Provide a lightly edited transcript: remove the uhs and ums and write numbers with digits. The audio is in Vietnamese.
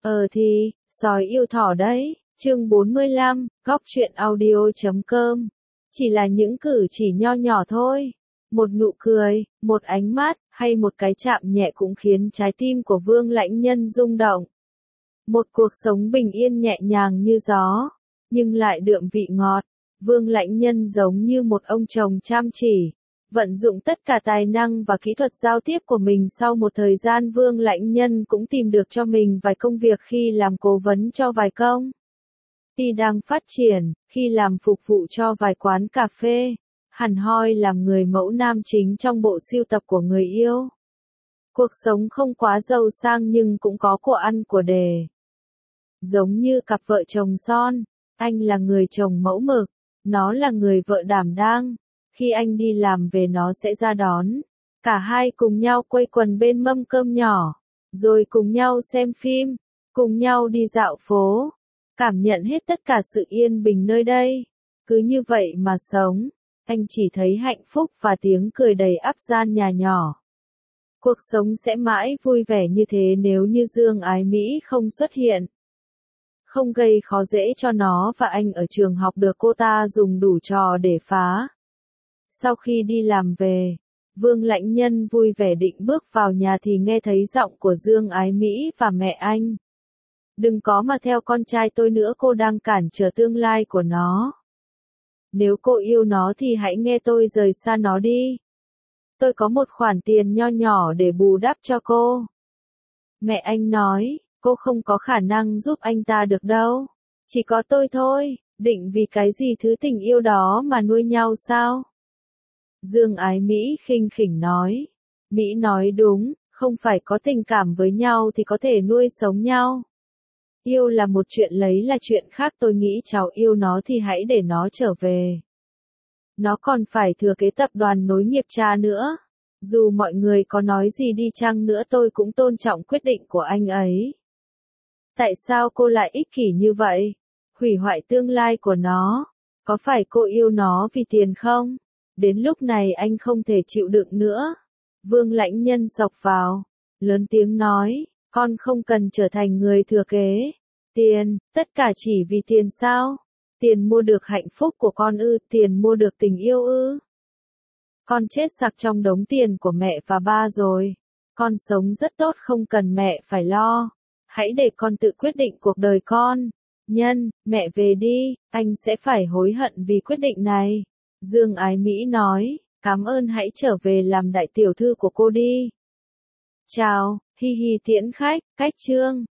Sói yêu thỏ đấy, chương 45, góc truyện audio.com. Chỉ là những cử chỉ nho nhỏ thôi. Một nụ cười, một ánh mắt, hay một cái chạm nhẹ cũng khiến trái tim của Vương Lãnh Nhân rung động. Một cuộc sống bình yên nhẹ nhàng như gió, nhưng lại đượm vị ngọt. Vương Lãnh Nhân giống như một ông chồng chăm chỉ, vận dụng tất cả tài năng và kỹ thuật giao tiếp của mình. Sau một thời gian, Vương Lãnh Nhân cũng tìm được cho mình vài công việc khi làm cố vấn cho vài công ty đang phát triển, khi làm phục vụ cho vài quán cà phê, hẳn hoi làm người mẫu nam chính trong bộ sưu tập của người yêu. Cuộc sống không quá giàu sang nhưng cũng có của ăn của để. Giống như cặp vợ chồng son, anh là người chồng mẫu mực, nó là người vợ đảm đang. Khi anh đi làm về nó sẽ ra đón. Cả hai cùng nhau quây quần bên mâm cơm nhỏ, rồi cùng nhau xem phim, cùng nhau đi dạo phố, cảm nhận hết tất cả sự yên bình nơi đây. Cứ như vậy mà sống, anh chỉ thấy hạnh phúc và tiếng cười đầy ắp gian nhà nhỏ. Cuộc sống sẽ mãi vui vẻ như thế nếu như Dương Ái Mỹ không xuất hiện. Không gây khó dễ cho nó và anh ở trường học được cô ta dùng đủ trò để phá. Sau khi đi làm về, Vương Lãnh Nhân vui vẻ định bước vào nhà thì nghe thấy giọng của Dương Ái Mỹ và mẹ anh. Đừng có mà theo con trai tôi nữa, cô đang cản trở tương lai của nó. Nếu cô yêu nó thì hãy nghe tôi rời xa nó đi. Tôi có một khoản tiền nho nhỏ để bù đắp cho cô. Mẹ anh nói, cô không có khả năng giúp anh ta được đâu. Chỉ có tôi thôi, định vì cái gì thứ tình yêu đó mà nuôi nhau sao? Dương Ái Mỹ khinh khỉnh nói. Mỹ nói đúng, không phải có tình cảm với nhau thì có thể nuôi sống nhau. Yêu là một chuyện, lấy là chuyện khác. Tôi nghĩ cháu yêu nó thì hãy để nó trở về. Nó còn phải thừa kế tập đoàn nối nghiệp cha nữa. Dù mọi người có nói gì đi chăng nữa tôi cũng tôn trọng quyết định của anh ấy. Tại sao cô lại ích kỷ như vậy? Hủy hoại tương lai của nó. Có phải cô yêu nó vì tiền không? Đến lúc này anh không thể chịu đựng nữa. Vương Lãnh Nhân xộc vào, lớn tiếng nói, con không cần trở thành người thừa kế. Tiền, tất cả chỉ vì tiền sao? Tiền mua được hạnh phúc của con ư? Tiền mua được tình yêu ư? Con chết sặc trong đống tiền của mẹ và ba rồi. Con sống rất tốt, không cần mẹ phải lo. Hãy để con tự quyết định cuộc đời con. Nhân, mẹ về đi, anh sẽ phải hối hận vì quyết định này. Dương Ái Mỹ nói, cảm ơn, hãy trở về làm đại tiểu thư của cô đi. Chào, hi hi tiễn khách, cách chương.